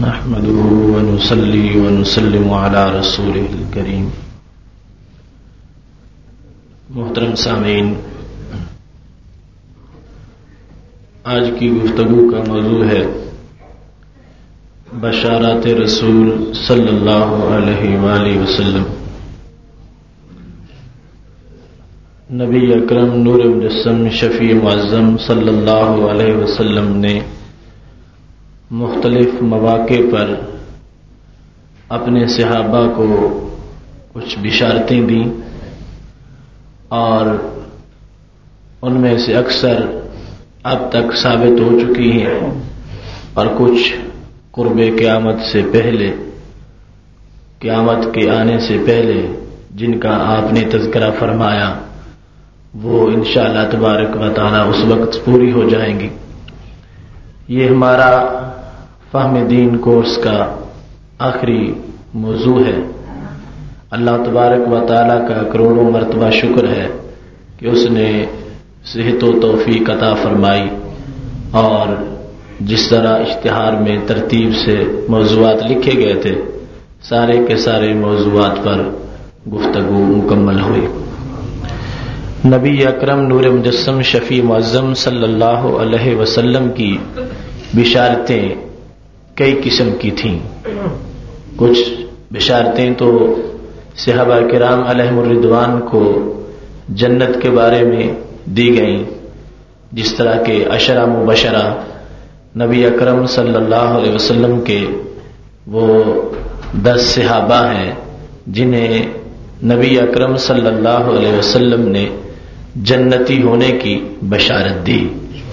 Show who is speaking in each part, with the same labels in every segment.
Speaker 1: نحمده ونصلي ونسلم على رسوله الكريم. محترم سامعین، آج کی گفتگو کا موضوع ہے بشارات رسول صلی اللہ علیہ وآلہ وسلم. نبی اکرم نور مجسم شفیع معظم صلی اللہ علیہ وسلم نے مختلف مواقع پر اپنے صحابہ کو کچھ بشارتیں دیں اور ان میں سے اکثر اب تک ثابت ہو چکی ہیں اور کچھ قرب قیامت سے پہلے، قیامت کے آنے سے پہلے جن کا آپ نے تذکرہ فرمایا وہ انشاءاللہ تبارک و تعالی اس وقت پوری ہو جائیں گی. یہ ہمارا فہم دین کورس کا آخری موضوع ہے. اللہ تبارک و تعالی کا کروڑوں مرتبہ شکر ہے کہ اس نے صحت و توفیق عطا فرمائی اور جس طرح اشتہار میں ترتیب سے موضوعات لکھے گئے تھے سارے کے سارے موضوعات پر گفتگو مکمل ہوئی. نبی اکرم نور مجسم شفیع معظم صلی اللہ علیہ وسلم کی بشارتیں کئی قسم کی تھیں. کچھ بشارتیں تو صحابہ کرام علیہم الرضوان کو جنت کے بارے میں دی گئیں، جس طرح کے عشرہ مبشرہ نبی اکرم صلی اللہ علیہ وسلم کے وہ 10 صحابہ ہیں جنہیں نبی اکرم صلی اللہ علیہ وسلم نے جنتی ہونے کی بشارت دی.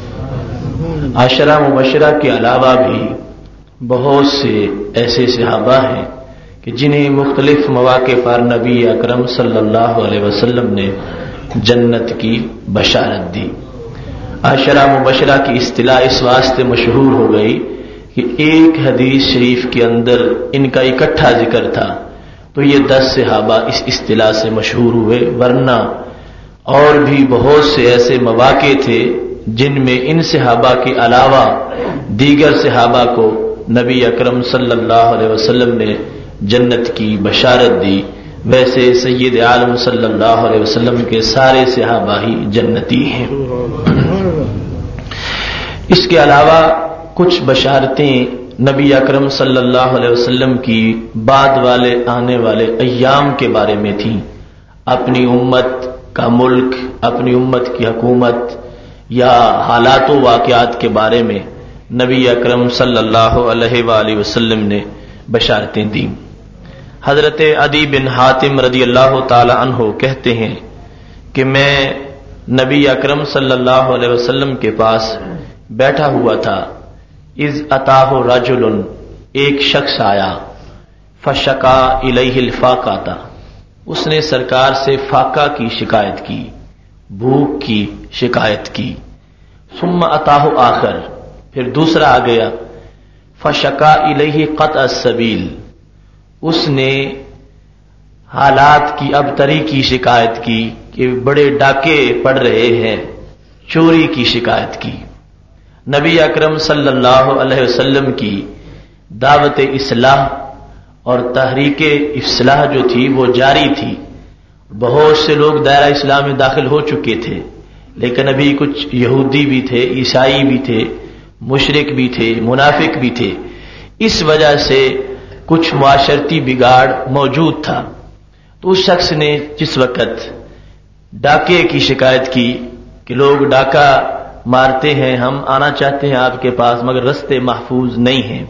Speaker 1: عشرہ مبشرہ کے علاوہ بھی بہت سے ایسے صحابہ ہیں کہ جنہیں مختلف مواقع پر نبی اکرم صلی اللہ علیہ وسلم نے جنت کی بشارت دی. عشرہ مبشرہ کی اصطلاح اس واسطے مشہور ہو گئی کہ ایک حدیث شریف کے اندر ان کا اکٹھا ذکر تھا تو یہ 10 صحابہ اس اصطلاح سے مشہور ہوئے، ورنہ اور بھی بہت سے ایسے مواقع تھے جن میں ان صحابہ کے علاوہ دیگر صحابہ کو نبی اکرم صلی اللہ علیہ وسلم نے جنت کی بشارت دی. ویسے سید عالم صلی اللہ علیہ وسلم کے سارے صحابہ ہی جنتی ہیں. اس کے علاوہ کچھ بشارتیں نبی اکرم صلی اللہ علیہ وسلم کی بعد والے آنے والے ایام کے بارے میں تھیں. اپنی امت کا ملک، اپنی امت کی حکومت یا حالات و واقعات کے بارے میں نبی اکرم صلی اللہ علیہ وآلہ وسلم نے بشارتیں دیں. حضرت عدی بن حاتم رضی اللہ تعالی عنہ کہتے ہیں کہ میں نبی اکرم صلی اللہ علیہ وسلم کے پاس بیٹھا ہوا تھا. اذ اتاہ رجل، ایک شخص آیا، فشکا الیہ الفاقہ، اس نے سرکار سے فاقہ کی شکایت کی، بھوک کی شکایت کی. ثم اتاہ آخر، پھر دوسرا آ گیا، فشکا الیہ قطع السبیل، اس نے حالات کی ابتری کی شکایت کی کہ بڑے ڈاکے پڑ رہے ہیں، چوری کی شکایت کی. نبی اکرم صلی اللہ علیہ وسلم کی دعوت اصلاح اور تحریک اصلاح جو تھی وہ جاری تھی. بہت سے لوگ دائرہ اسلام میں داخل ہو چکے تھے، لیکن ابھی کچھ یہودی بھی تھے، عیسائی بھی تھے، مشرک بھی تھے، منافق بھی تھے. اس وجہ سے کچھ معاشرتی بگاڑ موجود تھا. تو اس شخص نے جس وقت ڈاکے کی شکایت کی کہ لوگ ڈاکہ مارتے ہیں، ہم آنا چاہتے ہیں آپ کے پاس مگر رستے محفوظ نہیں ہیں،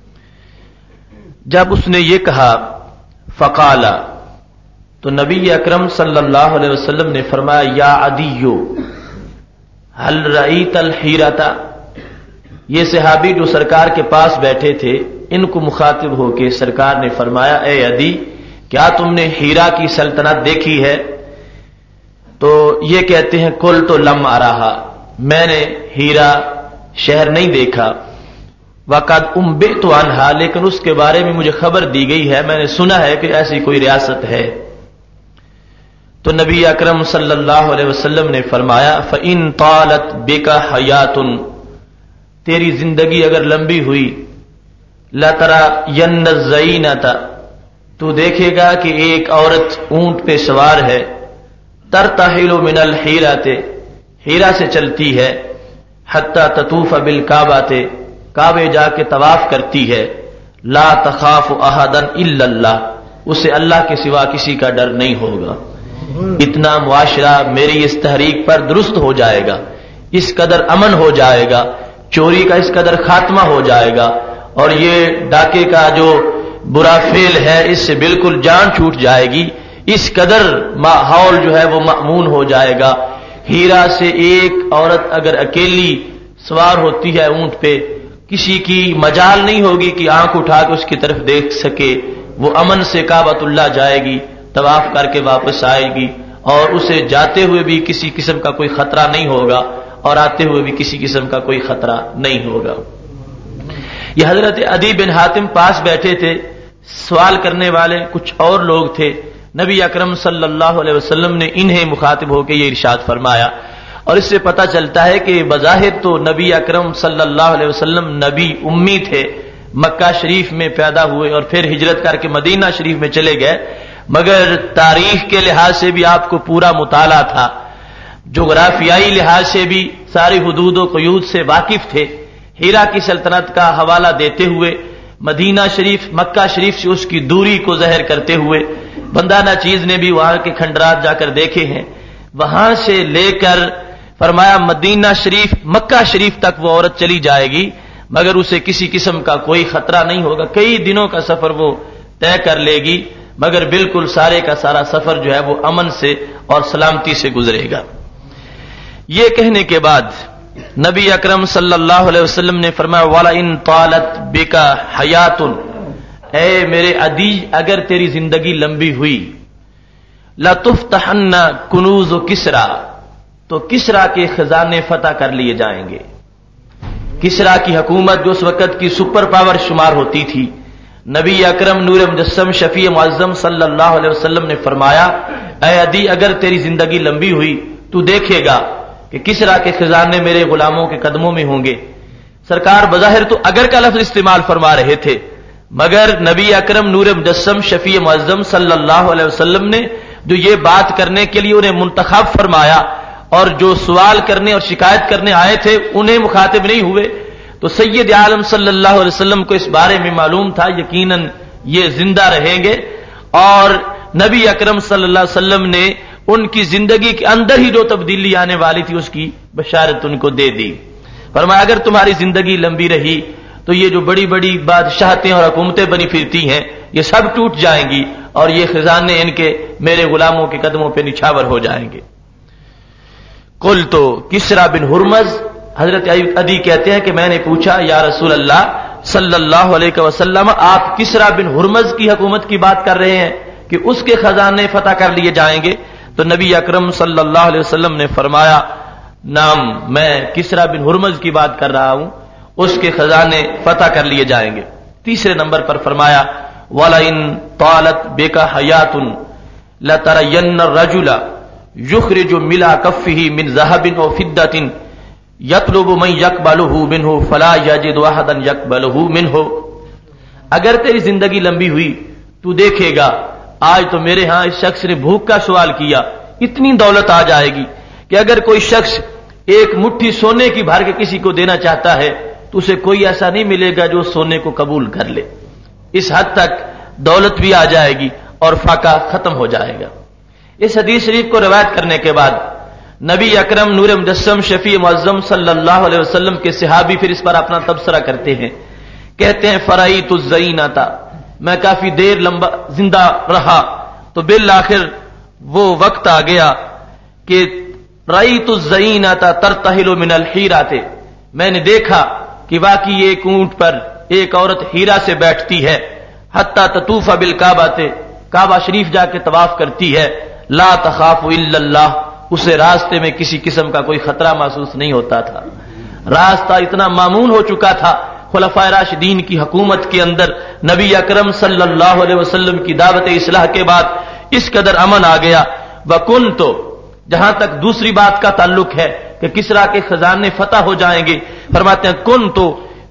Speaker 1: جب اس نے یہ کہا فقال، تو نبی اکرم صلی اللہ علیہ وسلم نے فرمایا یا عدیو هل رأیت الحیرۃ. یہ صحابی جو سرکار کے پاس بیٹھے تھے ان کو مخاطب ہو کے سرکار نے فرمایا اے عدی، کیا تم نے ہیرا کی سلطنت دیکھی ہے؟ تو یہ کہتے ہیں کل تو لم ارہا، میں نے ہیرا شہر نہیں دیکھا. وقد انبئت عنہا، لیکن اس کے بارے میں مجھے خبر دی گئی ہے، میں نے سنا ہے کہ ایسی کوئی ریاست ہے. تو نبی اکرم صلی اللہ علیہ وسلم نے فرمایا فَإِن طَالَتْ بِكَ حَيَاتٌ، تیری زندگی اگر لمبی ہوئی لَتَرَيَنَّ الزَّيْنَةَ، تو دیکھے گا کہ ایک عورت اونٹ پہ سوار ہے، ترتحل من الحیرۃ، ہیرا سے چلتی ہے، حتی تطوف بالکعبۃ، کعبے جا کے طواف کرتی ہے، لا تخاف احدا الا اللہ، اسے اللہ کے سوا کسی کا ڈر نہیں ہوگا۔ اتنا معاشرہ میری اس تحریک پر درست ہو جائے گا، اس قدر امن ہو جائے گا، چوری کا اس قدر خاتمہ ہو جائے گا، اور یہ ڈاکے کا جو برا فعل ہے اس سے بالکل جان چھوٹ جائے گی، اس قدر ماحول جو ہے وہ مأمون ہو جائے گا۔ ہیرا سے ایک عورت اگر اکیلی سوار ہوتی ہے اونٹ پہ، کسی کی مجال نہیں ہوگی کہ آنکھ اٹھا کے اس کی طرف دیکھ سکے، وہ امن سے کعبۃ اللہ جائے گی، طواف کر کے واپس آئے گی، اور اسے جاتے ہوئے بھی کسی قسم کا کوئی خطرہ نہیں ہوگا، اور آتے ہوئے بھی کسی قسم کا کوئی خطرہ نہیں ہوگا۔ یہ حضرت عدی بن حاتم پاس بیٹھے تھے، سوال کرنے والے کچھ اور لوگ تھے، نبی اکرم صلی اللہ علیہ وسلم نے انہیں مخاطب ہو کے یہ ارشاد فرمایا، اور اس سے پتہ چلتا ہے کہ بظاہر تو نبی اکرم صلی اللہ علیہ وسلم نبی امی تھے، مکہ شریف میں پیدا ہوئے اور پھر ہجرت کر کے مدینہ شریف میں چلے گئے، مگر تاریخ کے لحاظ سے بھی آپ کو پورا مطالعہ تھا، جغرافیائی لحاظ سے بھی ساری حدود و قیود سے واقف تھے۔ ہیرا کی سلطنت کا حوالہ دیتے ہوئے، مدینہ شریف مکہ شریف سے اس کی دوری کو ظاہر کرتے ہوئے، بندہ ناچیز نے بھی وہاں کے کھنڈرات جا کر دیکھے ہیں، وہاں سے لے کر فرمایا مدینہ شریف مکہ شریف تک وہ عورت چلی جائے گی، مگر اسے کسی قسم کا کوئی خطرہ نہیں ہوگا، کئی دنوں کا سفر وہ طے کر لے گی، مگر بالکل سارے کا سارا سفر جو ہے وہ امن سے اور سلامتی سے گزرے گا۔ یہ کہنے کے بعد نبی اکرم صلی اللہ علیہ وسلم نے فرمایا وَلَئِن طَالَتْ بِكَ حَيَاتٌ، اے میرے عدی اگر تیری زندگی لمبی ہوئی، لَتُفْتَحَنَّ كُنُوزُ کسرا، تو کسرا کے خزانے فتح کر لیے جائیں گے۔ کسرا کی حکومت جو اس وقت کی سپر پاور شمار ہوتی تھی، نبی اکرم نور مجسم شفیع معظم صلی اللہ علیہ وسلم نے فرمایا اے عدی اگر تیری زندگی لمبی ہوئی تو دیکھے گا کہ کسرا کے خزانے میرے غلاموں کے قدموں میں ہوں گے۔ سرکار بظاہر تو اگر کا لفظ استعمال فرما رہے تھے، مگر نبی اکرم نور مجسم شفیع معظم صلی اللہ علیہ وسلم نے جو یہ بات کرنے کے لیے انہیں منتخب فرمایا، اور جو سوال کرنے اور شکایت کرنے آئے تھے انہیں مخاطب نہیں ہوئے، تو سید عالم صلی اللہ علیہ وسلم کو اس بارے میں معلوم تھا یقیناً یہ زندہ رہیں گے، اور نبی اکرم صلی اللہ علیہ وسلم نے ان کی زندگی کے اندر ہی جو تبدیلی آنے والی تھی اس کی بشارت ان کو دے دی۔ فرمایا اگر تمہاری زندگی لمبی رہی تو یہ جو بڑی بڑی بادشاہتیں اور حکومتیں بنی پھرتی ہیں یہ سب ٹوٹ جائیں گی، اور یہ خزانے ان کے میرے غلاموں کے قدموں پہ نچھاور ہو جائیں گے۔ قل تو کسرا بن ہرمز، حضرت عدی کہتے ہیں کہ میں نے پوچھا یا رسول اللہ صلی اللہ علیہ وسلم آپ کسرا بن ہرمز کی حکومت کی بات کر رہے ہیں کہ اس کے خزانے فتح کر لیے جائیں گے؟ تو نبی اکرم صلی اللہ علیہ وسلم نے فرمایا نام میں کسرا بن ہرمز کی بات کر رہا ہوں، اس کے خزانے فتح کر لیے جائیں گے۔ تیسرے نمبر پر فرمایا وَلَئِن طَالَتْ بِكَ حَيَاتٌ لَتَرَيَنَّ الرَّجُلَ يُخْرِجُ مِلَا كَفِّهِ مِنْ ذَهَبٍ أَوْ فِضَّةٍ يَطْلُبُ مَنْ يَقْبَلُهُ مِنْهُ فَلَا يَجِدُ أَحَدًا يَقْبَلُهُ مِنْهُ۔ اگر تیری زندگی لمبی ہوئی تو دیکھے گا آج تو میرے ہاں اس شخص نے بھوک کا سوال کیا، اتنی دولت آ جائے گی کہ اگر کوئی شخص ایک مٹھی سونے کی بھر کے کسی کو دینا چاہتا ہے تو اسے کوئی ایسا نہیں ملے گا جو سونے کو قبول کر لے، اس حد تک دولت بھی آ جائے گی اور فاقہ ختم ہو جائے گا۔ اس حدیث شریف کو روایت کرنے کے بعد نبی اکرم نور مجسم شفیع معظم صلی اللہ علیہ وسلم کے صحابی پھر اس پر اپنا تبصرہ کرتے ہیں، کہتے ہیں فرائیت الزینۃ، میں کافی دیر لمبا زندہ رہا تو بالآخر وہ وقت آ گیا کہ رأیت الزینۃ ترتحل من الحیرۃ، میں نے دیکھا کہ واقعی ایک اونٹ پر ایک عورت ہیرا سے بیٹھتی ہے، حتی تطوف بالکعبۃ، کعبہ شریف جا کے طواف کرتی ہے، لا تخاف الا اللہ، اسے راستے میں کسی قسم کا کوئی خطرہ محسوس نہیں ہوتا تھا، راستہ اتنا مامون ہو چکا تھا۔ خلفائے راشدین کی حکومت کے اندر نبی اکرم صلی اللہ علیہ وسلم کی دعوت اصلاح کے بعد اس قدر امن آ گیا۔ وَكُنْتُ، جہاں تک دوسری بات کا تعلق ہے کہ کسرا کے خزانے فتح ہو جائیں گے، فرماتے ہیں كُنْتُ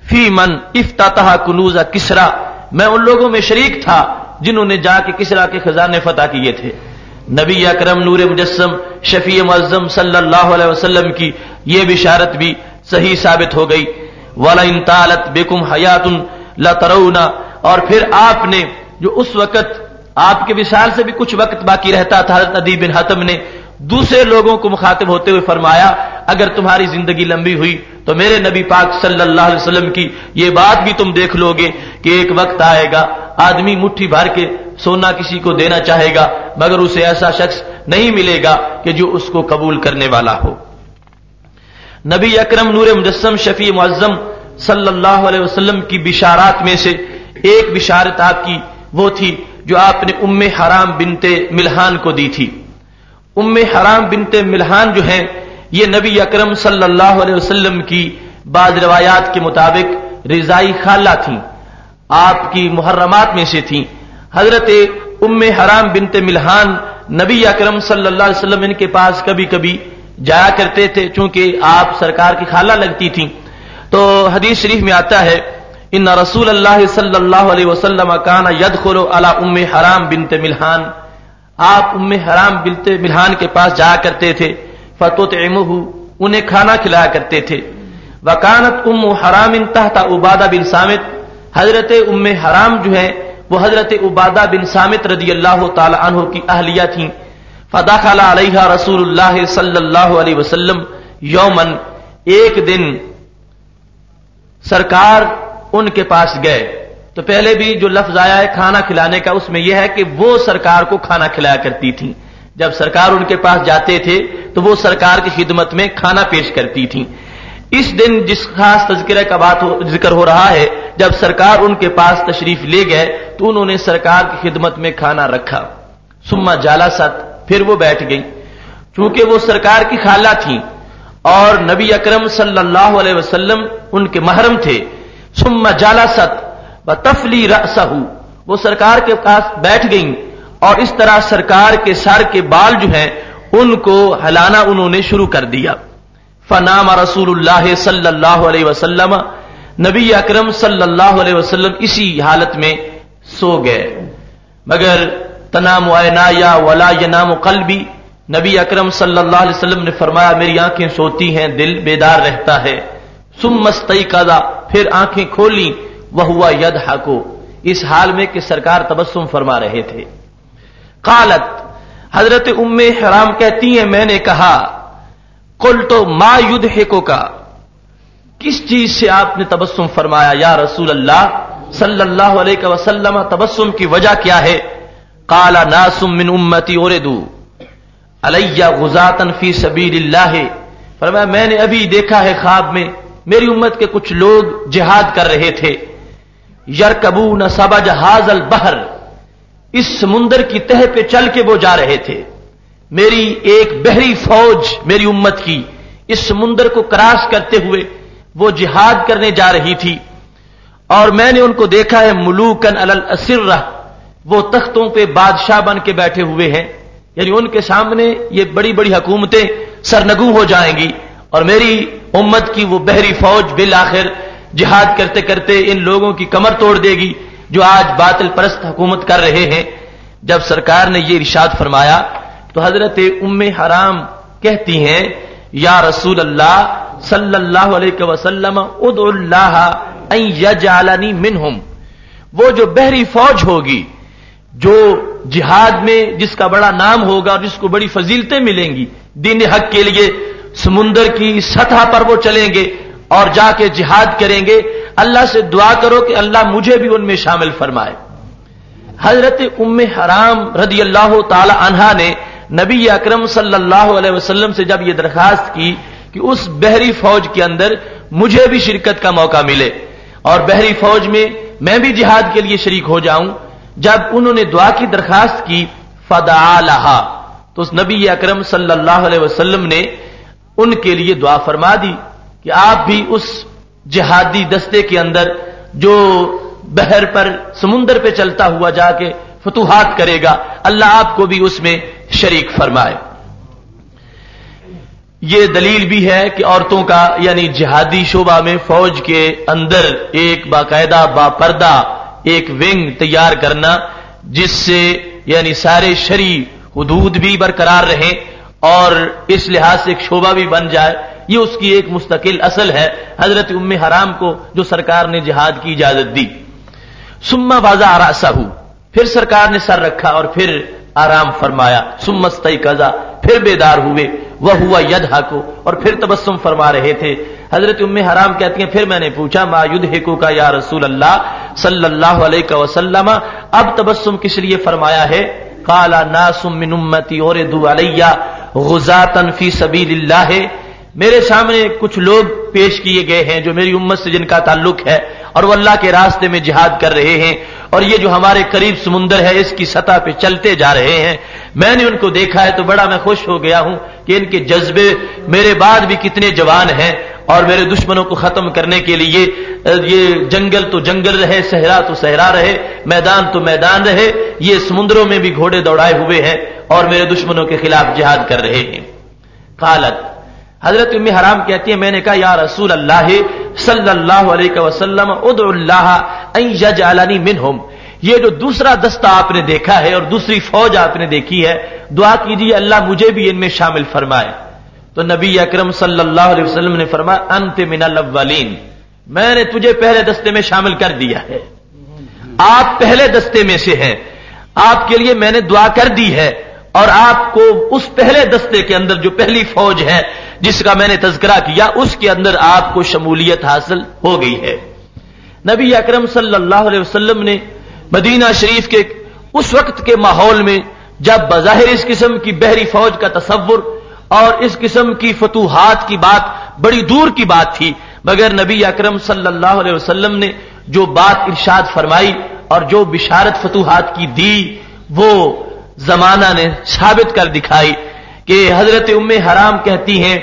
Speaker 1: فی من افتتح کنوز کسرا، میں ان لوگوں میں شریک تھا جنہوں نے جا کے کسرا کے خزانے فتح کیے تھے۔ نبی اکرم نور مجسم شفیع معظم صلی اللہ علیہ وسلم کی یہ بشارت بھی صحیح ثابت ہو گئی۔ وَلَئِن طَالَتْ بِكُمْ حَيَاةٌ لَتَرَوْنَ، اور پھر آپ نے جو اس وقت آپ کے وصال سے بھی کچھ وقت باقی رہتا تھا، حضرت عدی بن حاتم نے دوسرے لوگوں کو مخاطب ہوتے ہوئے فرمایا اگر تمہاری زندگی لمبی ہوئی تو میرے نبی پاک صلی اللہ علیہ وسلم کی یہ بات بھی تم دیکھ لو گے کہ ایک وقت آئے گا آدمی مٹھی بھر کے سونا کسی کو دینا چاہے گا مگر اسے ایسا شخص نہیں ملے گا کہ جو اس کو قبول کرنے والا ہو۔ نبی اکرم نور مجسم شفیع معظم صلی اللہ علیہ وسلم کی بشارات میں سے ایک بشارت آپ کی وہ تھی جو آپ نے ام حرام بنت ملحان کو دی تھی۔ ام حرام بنت ملحان جو ہیں یہ نبی اکرم صلی اللہ علیہ وسلم کی بعض روایات کے مطابق رضائی خالہ تھیں، آپ کی محرمات میں سے تھیں۔ حضرت ام حرام بنت ملحان نبی اکرم صلی اللہ علیہ وسلم ان کے پاس کبھی کبھی جایا کرتے تھے چونکہ آپ سرکار کی خالہ لگتی تھیں۔ تو حدیث شریف میں آتا ہے ان رسول اللہ صلی اللہ علیہ وسلم کان یدخل علی ام حرام بنت ملحان، آپ ام حرام بنت ملحان کے پاس جایا کرتے تھے، فتطعمہ، انہیں کھانا کھلایا کرتے تھے۔ وکانت ام حرام تحت عبادہ بن صامت، حضرت ام حرام جو ہیں وہ حضرت عبادہ بن صامت رضی اللہ تعالی عنہ کی اہلیہ تھیں۔ فدخل علیہا رسول اللہ صلی اللہ علیہ وسلم یومن، ایک دن سرکار ان کے پاس گئے۔ تو پہلے بھی جو لفظ آیا ہے کھانا کھلانے کا اس میں یہ ہے کہ وہ سرکار کو کھانا کھلایا کرتی تھیں، جب سرکار ان کے پاس جاتے تھے تو وہ سرکار کی خدمت میں کھانا پیش کرتی تھیں۔ اس دن جس خاص تذکرہ کا ذکر ہو رہا ہے جب سرکار ان کے پاس تشریف لے گئے تو انہوں نے سرکار کی خدمت میں کھانا رکھا۔ ثم جالست، پھر وہ بیٹھ گئی، چونکہ وہ سرکار کی خالہ تھیں اور نبی اکرم صلی اللہ علیہ وسلم ان کے محرم تھے۔ ثم جالست وتفلی رأسہ، وہ سرکار کے پاس بیٹھ گئیں اور اس طرح سرکار کے سر کے بال جو ہیں ان کو ہلانا انہوں نے شروع کر دیا۔ فنام رسول اللہ صلی اللہ علیہ وسلم، نبی اکرم صلی اللہ علیہ وسلم اسی حالت میں سو گئے۔ مگر تنام عینایا ولا ینام قلبی، نبی اکرم صلی اللہ علیہ وسلم نے فرمایا میری آنکھیں سوتی ہیں دل بیدار رہتا ہے۔ ثم استيقظ، پھر آنکھیں کھولیں، وهو يضحك، اس حال میں کہ سرکار تبسم فرما رہے تھے۔ قالت، حضرت ام حرام کہتی ہیں میں نے کہا قلت ما يضحكك، کس چیز سے آپ نے تبسم فرمایا یا رسول اللہ صلی اللہ علیہ وسلم، تبسم کی وجہ کیا ہے؟ قال ناس من امتی اردو علی غزاة فی سبیل اللہ، فرمایا میں نے ابھی دیکھا ہے خواب میں میری امت کے کچھ لوگ جہاد کر رہے تھے۔ یرکبون سبج ھذا البحر، اس سمندر کی تہ پہ چل کے وہ جا رہے تھے۔ میری ایک بحری فوج میری امت کی اس سمندر کو کراس کرتے ہوئے وہ جہاد کرنے جا رہی تھی، اور میں نے ان کو دیکھا ہے ملوکن علی الاسرہ، وہ تختوں پہ بادشاہ بن کے بیٹھے ہوئے ہیں، یعنی ان کے سامنے یہ بڑی بڑی حکومتیں سرنگوں ہو جائیں گی اور میری امت کی وہ بحری فوج بالآخر جہاد کرتے کرتے ان لوگوں کی کمر توڑ دے گی جو آج باطل پرست حکومت کر رہے ہیں۔ جب سرکار نے یہ ارشاد فرمایا تو حضرت ام حرام کہتی ہیں یا رسول اللہ صلی اللہ علیہ وسلم ادعو اللہ ان یجعلنی منہم، وہ جو بحری فوج ہوگی جو جہاد میں جس کا بڑا نام ہوگا اور جس کو بڑی فضیلتیں ملیں گی دین حق کے لیے، سمندر کی سطح پر وہ چلیں گے اور جا کے جہاد کریں گے، اللہ سے دعا کرو کہ اللہ مجھے بھی ان میں شامل فرمائے۔ حضرت ام حرام رضی اللہ تعالی عنہا نے نبی اکرم صلی اللہ علیہ وسلم سے جب یہ درخواست کی کہ اس بحری فوج کے اندر مجھے بھی شرکت کا موقع ملے اور بحری فوج میں میں بھی جہاد کے لیے شریک ہو جاؤں، جب انہوں نے دعا کی درخواست کی فدعا لہا، تو اس نبی اکرم صلی اللہ علیہ وسلم نے ان کے لیے دعا فرما دی کہ آپ بھی اس جہادی دستے کے اندر جو بحر پر سمندر پہ چلتا ہوا جا کے فتوحات کرے گا، اللہ آپ کو بھی اس میں شریک فرمائے۔ یہ دلیل بھی ہے کہ عورتوں کا یعنی جہادی شعبہ میں فوج کے اندر ایک باقاعدہ باپردہ ایک ونگ تیار کرنا جس سے یعنی سارے شرعی حدود بھی برقرار رہیں اور اس لحاظ سے ایک شعبہ بھی بن جائے، یہ اس کی ایک مستقل اصل ہے حضرت ام حرام کو جو سرکار نے جہاد کی اجازت دی۔ ثم وضع رأسہ، پھر سرکار نے سر رکھا اور پھر آرام فرمایا، ثم استيقظ، پھر بیدار ہوئے، وهو يضحك، اور پھر تبسم فرما رہے تھے۔ حضرت ام حرام کہتی ہیں پھر میں نے پوچھا ما يضحكك یا رسول اللہ صلی اللہ علیہ وسلم، اب تبسم کس لیے فرمایا ہے؟ قال ناس من امتی اوردوا علی غزاة فی سبیل اللہ، میرے سامنے کچھ لوگ پیش کیے گئے ہیں جو میری امت سے جن کا تعلق ہے اور وہ اللہ کے راستے میں جہاد کر رہے ہیں، اور یہ جو ہمارے قریب سمندر ہے اس کی سطح پہ چلتے جا رہے ہیں، میں نے ان کو دیکھا ہے تو بڑا میں خوش ہو گیا ہوں کہ ان کے جذبے میرے بعد بھی کتنے جوان ہیں، اور میرے دشمنوں کو ختم کرنے کے لیے یہ جنگل تو جنگل رہے، صحرا تو صحرا رہے، میدان تو میدان رہے، یہ سمندروں میں بھی گھوڑے دوڑائے ہوئے ہیں اور میرے دشمنوں کے خلاف جہاد کر رہے ہیں۔ قالت، حضرت ام حرام کہتی ہے میں نے کہا یا رسول اللہ صلی اللہ علیہ وسلم ادعو اللہ ان یجعلنی منہم، یہ جو دوسرا دستہ آپ نے دیکھا ہے اور دوسری فوج آپ نے دیکھی ہے، دعا کیجیے اللہ مجھے بھی ان میں شامل فرمائے۔ تو نبی اکرم صلی اللہ علیہ وسلم نے فرمایا انت من الاولین، میں نے تجھے پہلے دستے میں شامل کر دیا ہے، آپ پہلے دستے میں سے ہیں، آپ کے لیے میں نے دعا کر دی ہے، اور آپ کو اس پہلے دستے کے اندر جو پہلی فوج ہے جس کا میں نے تذکرہ کیا اس کے اندر آپ کو شمولیت حاصل ہو گئی ہے۔ نبی اکرم صلی اللہ علیہ وسلم نے مدینہ شریف کے اس وقت کے ماحول میں جب بظاہر اس قسم کی بحری فوج کا تصور اور اس قسم کی فتوحات کی بات بڑی دور کی بات تھی، مگر نبی اکرم صلی اللہ علیہ وسلم نے جو بات ارشاد فرمائی اور جو بشارت فتوحات کی دی وہ زمانہ نے ثابت کر دکھائی کہ حضرت ام حرام کہتی ہیں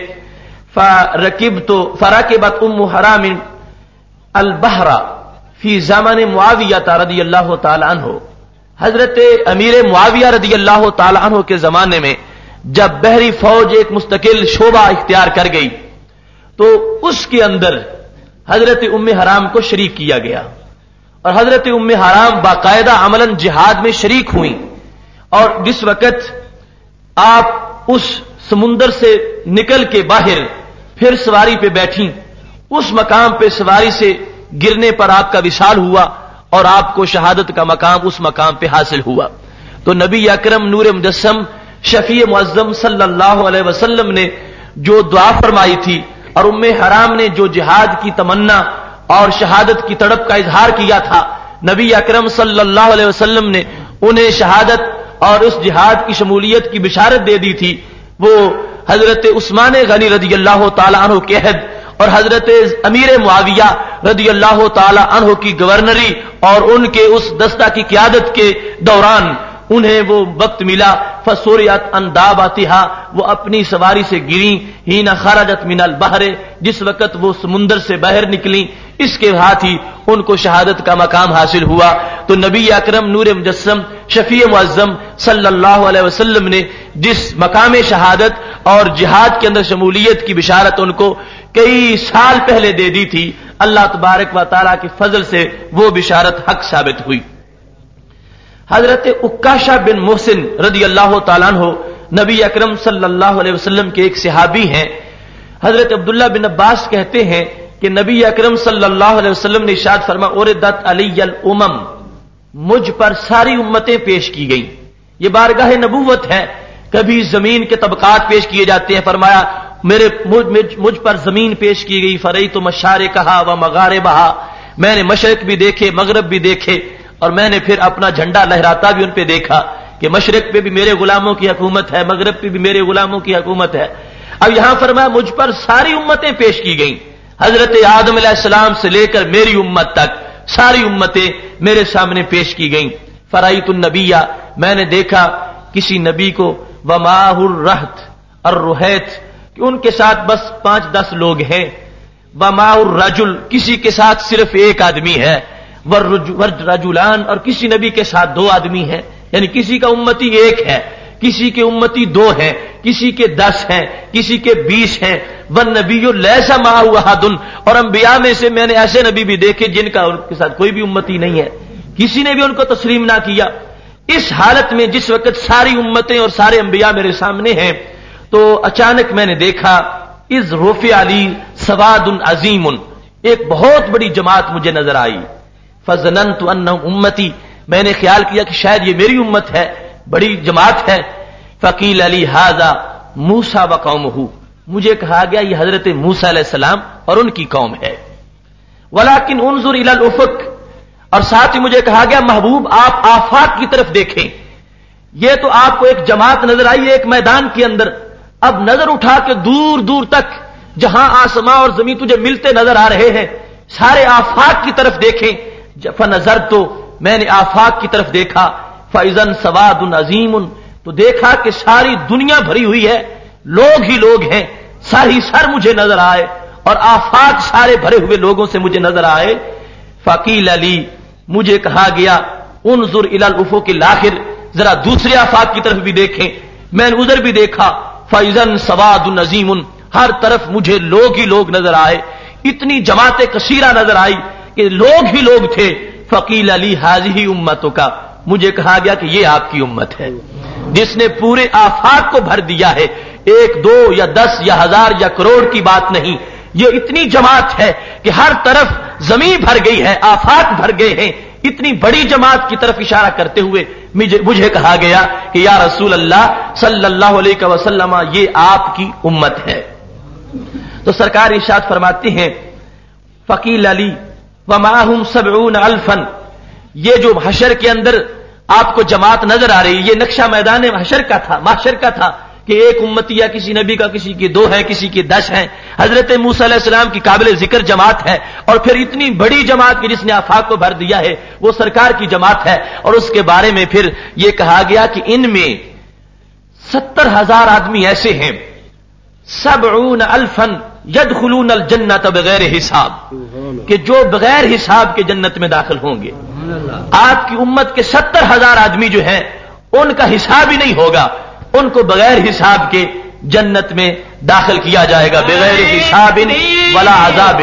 Speaker 1: فرکبت ام حرام البحر فی زمن معاویہ رضی اللہ تعالی عنہ، حضرت امیر معاویہ رضی اللہ تعالی عنہ کے زمانے میں جب بحری فوج ایک مستقل شعبہ اختیار کر گئی تو اس کے اندر حضرت ام حرام کو شریک کیا گیا، اور حضرت ام حرام باقاعدہ عملاً جہاد میں شریک ہوئیں، اور جس وقت آپ اس سمندر سے نکل کے باہر پھر سواری پہ بیٹھیں، اس مقام پہ سواری سے گرنے پر آپ کا وصال ہوا اور آپ کو شہادت کا مقام اس مقام پہ حاصل ہوا۔ تو نبی اکرم نور مجسم شفیع معظم صلی اللہ علیہ وسلم نے جو دعا فرمائی تھی اور ام حرام نے جو جہاد کی تمنا اور شہادت کی تڑپ کا اظہار کیا تھا، نبی اکرم صلی اللہ علیہ وسلم نے انہیں شہادت اور اس جہاد کی شمولیت کی بشارت دے دی تھی۔ وہ حضرت عثمان غنی رضی اللہ تعالی عنہ کے عہد اور حضرت امیر معاویہ رضی اللہ تعالی عنہ کی گورنری اور ان کے اس دستہ کی قیادت کے دوران انہیں وہ وقت ملا فسوریت انداباتها، وہ اپنی سواری سے گریں، حین خرجت من البحر، جس وقت وہ سمندر سے باہر نکلیں، اس کے ساتھ ہی ان کو شہادت کا مقام حاصل ہوا۔ تو نبی اکرم نور مجسم شفیع معظم صلی اللہ علیہ وسلم نے جس مقام شہادت اور جہاد کے اندر شمولیت کی بشارت ان کو کئی سال پہلے دے دی تھی، اللہ تبارک و تعالیٰ کے فضل سے وہ بشارت حق ثابت ہوئی۔ حضرت عکاشہ بن محسن رضی اللہ تعالیٰ عنہ نبی اکرم صلی اللہ علیہ وسلم کے ایک صحابی ہیں۔ حضرت عبداللہ بن عباس کہتے ہیں کہ نبی اکرم صلی اللہ علیہ وسلم نے ارشاد فرمایا اوردت علی الامم، مجھ پر ساری امتیں پیش کی گئیں۔ یہ بارگاہ نبوت ہے، کبھی زمین کے طبقات پیش کیے جاتے ہیں، فرمایا مجھ پر زمین پیش کی گئی، فرأیت مشارقہا و مغاربہا، میں نے مشرق بھی دیکھے مغرب بھی دیکھے، اور میں نے پھر اپنا جھنڈا لہراتا بھی ان پہ دیکھا کہ مشرق پہ بھی میرے غلاموں کی حکومت ہے، مغرب پہ بھی میرے غلاموں کی حکومت ہے۔ اب یہاں فرمایا مجھ پر ساری امتیں پیش کی گئیں، حضرت آدم علیہ السلام سے لے کر میری امت تک ساری امتیں میرے سامنے پیش کی گئیں۔ فرأیت النبی، میں نے دیکھا کسی نبی کو، ومعہ الرہط الرہیت، کہ ان کے ساتھ بس 5-10 لوگ ہیں، ومعہ الرجل، کسی کے ساتھ صرف ایک آدمی ہے، والرجلان، اور کسی نبی کے ساتھ 2 آدمی ہیں، یعنی کسی کا امتی ایک ہے، کسی کے امتی 2 ہیں، کسی کے 10 ہیں، کسی کے 20 ہیں. والنبی لیس معہ احد، اور انبیاء میں سے میں نے ایسے نبی بھی دیکھے جن کا ان کے ساتھ کوئی بھی امتی نہیں ہے، کسی نے بھی ان کو تسلیم نہ کیا. اس حالت میں جس وقت ساری امتیں اور سارے انبیاء میرے سامنے ہیں تو اچانک میں نے دیکھا اذ رفع علی سواد عظیم، ایک بہت بڑی جماعت مجھے نظر آئی. فظننت انہم امتی، میں نے خیال کیا کہ شاید یہ میری امت ہے، بڑی جماعت ہے. فقیل علی ھذا موسیٰ وقومہ، مجھے کہا گیا یہ حضرت موسیٰ علیہ السلام اور ان کی قوم ہے. ولکن انظر الی الافق، اور ساتھ ہی مجھے کہا گیا محبوب آپ آفاق کی طرف دیکھیں. یہ تو آپ کو ایک جماعت نظر آئی ایک میدان کے اندر، اب نظر اٹھا کے دور دور تک جہاں آسمان اور زمین تجھے ملتے نظر آ رہے ہیں سارے آفاق کی طرف دیکھیں. فنظرت، تو میں نے آفاق کی طرف دیکھا. فاذا سواد عظیم، تو دیکھا کہ ساری دنیا بھری ہوئی ہے، لوگ ہی لوگ ہیں، ساری سر مجھے نظر آئے اور آفاق سارے بھرے ہوئے لوگوں سے مجھے نظر آئے. فقیل علی، مجھے کہا گیا انظر الی الافق الاخر، ذرا دوسرے آفاق کی طرف بھی دیکھیں. میں نے ادھر بھی دیکھا. فاذا سواد عظیم، ہر طرف مجھے لوگ ہی لوگ نظر آئے، اتنی جماعت کثیرہ نظر آئی کہ لوگ ہی لوگ تھے. فقیل علی ھذہ امتک، مجھے کہا گیا کہ یہ آپ کی امت ہے جس نے پورے آفاق کو بھر دیا ہے. 1 2 یا 10 یا 1000 یا کروڑ کی بات نہیں، یہ اتنی جماعت ہے کہ ہر طرف زمین بھر گئی ہے، آفاق بھر گئے ہیں. اتنی بڑی جماعت کی طرف اشارہ کرتے ہوئے مجھے کہا گیا کہ یا رسول اللہ صلی اللہ علیہ وسلم یہ آپ کی امت ہے. تو سرکار ارشاد فرماتے ہیں فقیل علی ومعہم 70 الفا، یہ جو حشر کے اندر آپ کو جماعت نظر آ رہی یہ نقشہ میدان محشر کا تھا کہ ایک امتی یا کسی نبی کا کسی کے 2 ہیں، کسی کے 10 ہیں. حضرت موسیٰ علیہ السلام کی قابل ذکر جماعت ہے، اور پھر اتنی بڑی جماعت کی جس نے آفاق کو بھر دیا ہے وہ سرکار کی جماعت ہے. اور اس کے بارے میں پھر یہ کہا گیا کہ ان میں 70,000 آدمی ایسے ہیں 70 الفا یدخلون الجنت بغیر حساب، کہ جو بغیر حساب کے جنت میں داخل ہوں گے. آپ کی امت کے 70,000 آدمی جو ہیں ان کا حساب ہی نہیں ہوگا، ان کو بغیر حساب کے جنت میں داخل کیا جائے گا، بغیر حساب ولا عذاب.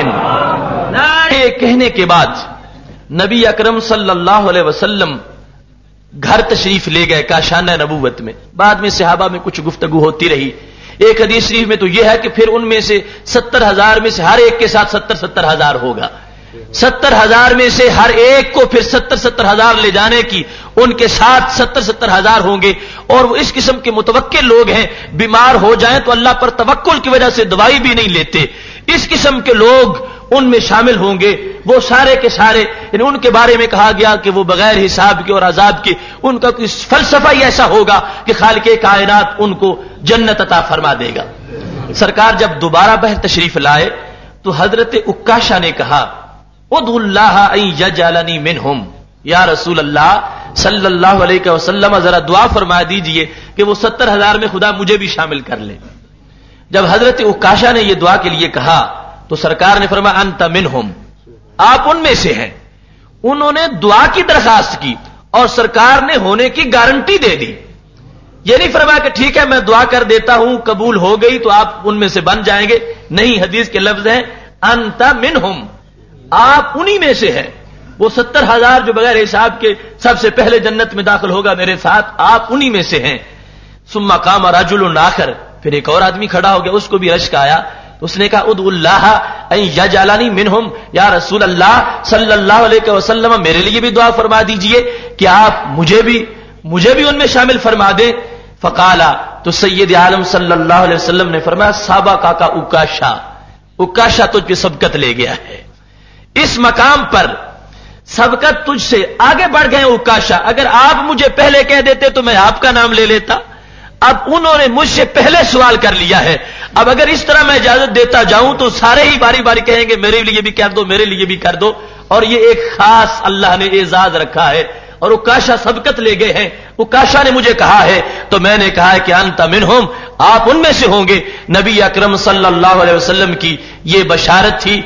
Speaker 1: یہ کہنے کے بعد نبی اکرم صلی اللہ علیہ وسلم گھر تشریف لے گئے کاشانہ نبوت میں. بعد میں صحابہ میں کچھ گفتگو ہوتی رہی. ایک حدیث شریف میں تو یہ ہے کہ پھر ان میں سے 70,000 میں سے ہر ایک کے ساتھ 70,000 ہوگا. 70,000 میں سے ہر ایک کو پھر 70,000 لے جانے کی ان کے ساتھ 70,000 ہوں گے. اور وہ اس قسم کے متوکل لوگ ہیں، بیمار ہو جائیں تو اللہ پر توکل کی وجہ سے دوائی بھی نہیں لیتے. اس قسم کے لوگ ان میں شامل ہوں گے. وہ سارے کے سارے یعنی ان کے بارے میں کہا گیا کہ وہ بغیر حساب کے اور عذاب کے، ان کا کوئی فلسفہ ہی ایسا ہوگا کہ خالق کائنات ان کو جنت عطا فرما دے گا. سرکار جب دوبارہ بہر تشریف لائے تو حضرت عکاشہ نے کہا ادعو اللہ ان یجعلنی منہم، یا رسول اللہ صلی اللہ علیہ وسلم ذرا دعا فرما دیجئے کہ وہ 70,000 میں خدا مجھے بھی شامل کر لے. جب حضرت عکاشہ نے یہ دعا کے لیے کہا تو سرکار نے فرمایا انت منہم، آپ ان میں سے ہیں. انہوں نے دعا کی درخواست کی اور سرکار نے ہونے کی گارنٹی دے دی. یہ نہیں فرمایا کہ ٹھیک ہے میں دعا کر دیتا ہوں قبول ہو گئی تو آپ ان میں سے بن جائیں گے. نہیں، حدیث کے لفظ ہیں انت منہم، آپ انہی میں سے ہیں. وہ 70,000 جو بغیر حساب کے سب سے پہلے جنت میں داخل ہوگا میرے ساتھ، آپ انہی میں سے ہیں. ثم قام رجل آخر، پھر ایک اور آدمی کھڑا ہو گیا، اس کو بھی رشک آیا. اس نے کہا ادعو اللہ ان یجعلنی منہم، یا رسول اللہ صلی اللہ علیہ وسلم میرے لیے بھی دعا فرما دیجئے کہ آپ مجھے بھی ان میں شامل فرما دیں. فقالا، تو سید عالم صلی اللہ علیہ وسلم نے فرمایا سابقہ کا عکاشہ تجھ پہ سبقت لے گیا ہے. اس مقام پر سبقت تجھ سے آگے بڑھ گئے عکاشہ. اگر آپ مجھے پہلے کہہ دیتے تو میں آپ کا نام لے لیتا. اب انہوں نے مجھ سے پہلے سوال کر لیا ہے. اب اگر اس طرح میں اجازت دیتا جاؤں تو سارے ہی باری باری کہیں گے میرے لیے بھی کر دو، میرے لیے بھی کر دو. اور یہ ایک خاص اللہ نے اعزاز رکھا ہے اور عکاشہ سبقت لے گئے ہیں. عکاشہ نے مجھے کہا ہے تو میں نے کہا ہے کہ انت منہم، آپ ان میں سے ہوں گے. نبی اکرم صلی اللہ علیہ وسلم کی یہ بشارت تھی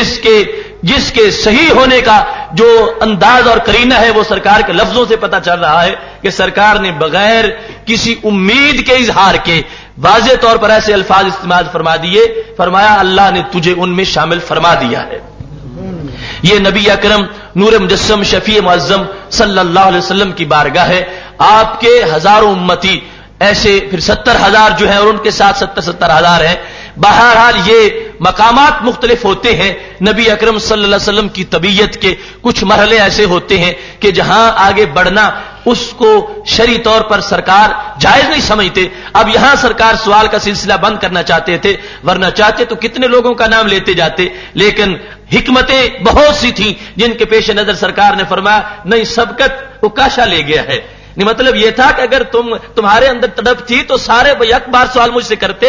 Speaker 1: جس کے صحیح ہونے کا جو انداز اور قرینہ ہے وہ سرکار کے لفظوں سے پتہ چل رہا ہے کہ سرکار نے بغیر کسی امید کے اظہار کے، واضح طور پر ایسے الفاظ استعمال فرما دیے، فرمایا اللہ نے تجھے ان میں شامل فرما دیا ہے۔ یہ نبی اکرم نور مجسم شفیع معظم صلی اللہ علیہ وسلم کی بارگاہ ہے۔ آپ کے ہزاروں امتی ایسے پھر 70,000 جو ہیں اور ان کے ساتھ 70,000 ہیں۔ بہرحال یہ مقامات مختلف ہوتے ہیں۔ نبی اکرم صلی اللہ علیہ وسلم کی طبیعت کے کچھ مرحلے ایسے ہوتے ہیں کہ جہاں آگے بڑھنا اس کو شرعی طور پر سرکار جائز نہیں سمجھتے۔ اب یہاں سرکار سوال کا سلسلہ بند کرنا چاہتے تھے، ورنہ چاہتے تو کتنے لوگوں کا نام لیتے جاتے، لیکن حکمتیں بہت سی تھیں جن کے پیش نظر سرکار نے فرمایا نہیں، سبقت اکاشا لے گیا ہے۔ مطلب یہ تھا کہ اگر تمہارے اندر تڑپ تھی تو سارے یک بار سوال مجھ سے کرتے،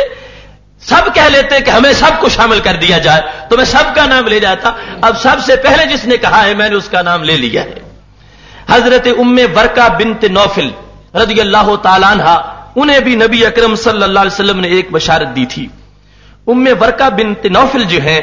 Speaker 1: سب کہہ لیتے کہ ہمیں سب کو شامل کر دیا جائے تو میں سب کا نام لے جاتا۔ اب سب سے پہلے جس نے کہا ہے میں نے اس کا نام لے لیا ہے۔ حضرت ام ورقہ بنت نوفل رضی اللہ تعالیٰ عنہ، انہیں بھی نبی اکرم صلی اللہ علیہ وسلم نے ایک بشارت دی تھی۔ ام ورقہ بنت نوفل جو ہیں،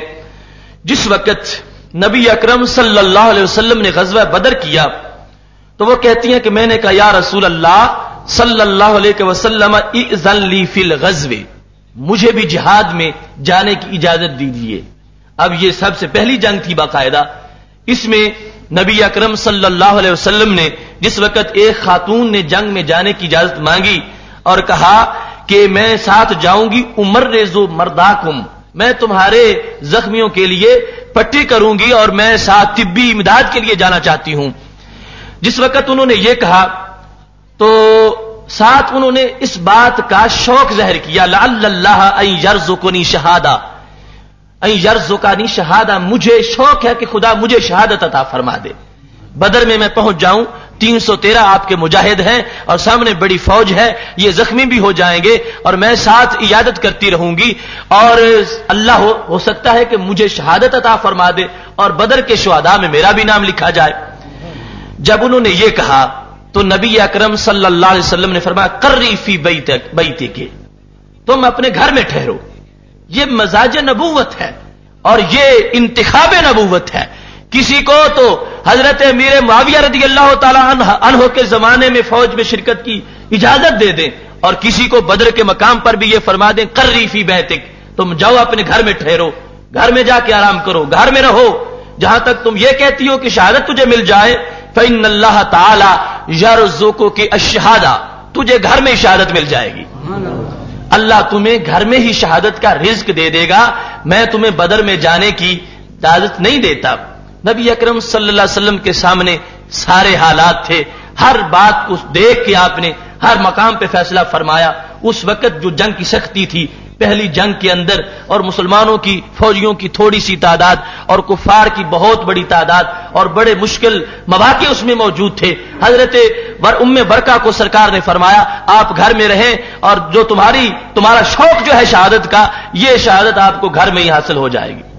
Speaker 1: جس وقت نبی اکرم صلی اللہ علیہ وسلم نے غزوہ بدر کیا تو وہ کہتی ہیں کہ میں نے کہا یا رسول اللہ صلی اللہ علیہ وسلم اذن لی فی الغزو، مجھے بھی جہاد میں جانے کی اجازت دیجیے۔ اب یہ سب سے پہلی جنگ تھی باقاعدہ، اس میں نبی اکرم صلی اللہ علیہ وسلم نے جس وقت ایک خاتون نے جنگ میں جانے کی اجازت مانگی اور کہا کہ میں ساتھ جاؤں گی، عمر ریزو مرداکم، میں تمہارے زخمیوں کے لیے پٹی کروں گی اور میں ساتھ طبی امداد کے لیے جانا چاہتی ہوں۔ جس وقت انہوں نے یہ کہا تو ساتھ انہوں نے اس بات کا شوق ظاہر کیا، لعل اللہ ان یرزقنی شہادہ، ان یرزقنی شہادہ، مجھے شوق ہے کہ خدا مجھے شہادت عطا فرما دے، بدر میں پہنچ جاؤں۔ 313 آپ کے مجاہد ہیں اور سامنے بڑی فوج ہے، یہ زخمی بھی ہو جائیں گے اور میں ساتھ عیادت کرتی رہوں گی، اور اللہ ہو سکتا ہے کہ مجھے شہادت عطا فرما دے اور بدر کے شہداء میں میرا بھی نام لکھا جائے۔ جب انہوں نے یہ کہا تو نبی اکرم صلی اللہ علیہ وسلم نے فرمایا قری فی بیتک، تم اپنے گھر میں ٹھہرو۔ یہ مزاج نبوت ہے اور یہ انتخاب نبوت ہے۔ کسی کو تو حضرت امیر معاویہ رضی اللہ تعالی عنہ کے زمانے میں فوج میں شرکت کی اجازت دے دیں اور کسی کو بدر کے مقام پر بھی یہ فرما دیں قری فی بیتک، تم جاؤ اپنے گھر میں ٹھہرو، گھر میں جا کے آرام کرو، گھر میں رہو، جہاں تک تم یہ کہتی ہو کہ شہادت تجھے مل جائے، فإن اللہ تعالی یرزقک الشہادہ، تجھے گھر میں شہادت مل جائے گی، اللہ تمہیں گھر میں ہی شہادت کا رزق دے دے گا، میں تمہیں بدر میں جانے کی اجازت نہیں دیتا۔ نبی اکرم صلی اللہ علیہ وسلم کے سامنے سارے حالات تھے، ہر بات کو دیکھ کے آپ نے ہر مقام پہ فیصلہ فرمایا۔ اس وقت جو جنگ کی سختی تھی پہلی جنگ کے اندر، اور مسلمانوں کی فوجیوں کی تھوڑی سی تعداد اور کفار کی بہت بڑی تعداد اور بڑے مشکل مواقع اس میں موجود تھے، حضرت ام ورقہ کو سرکار نے فرمایا آپ گھر میں رہیں اور جو تمہارا شوق جو ہے شہادت کا، یہ شہادت آپ کو گھر میں ہی حاصل ہو جائے گی۔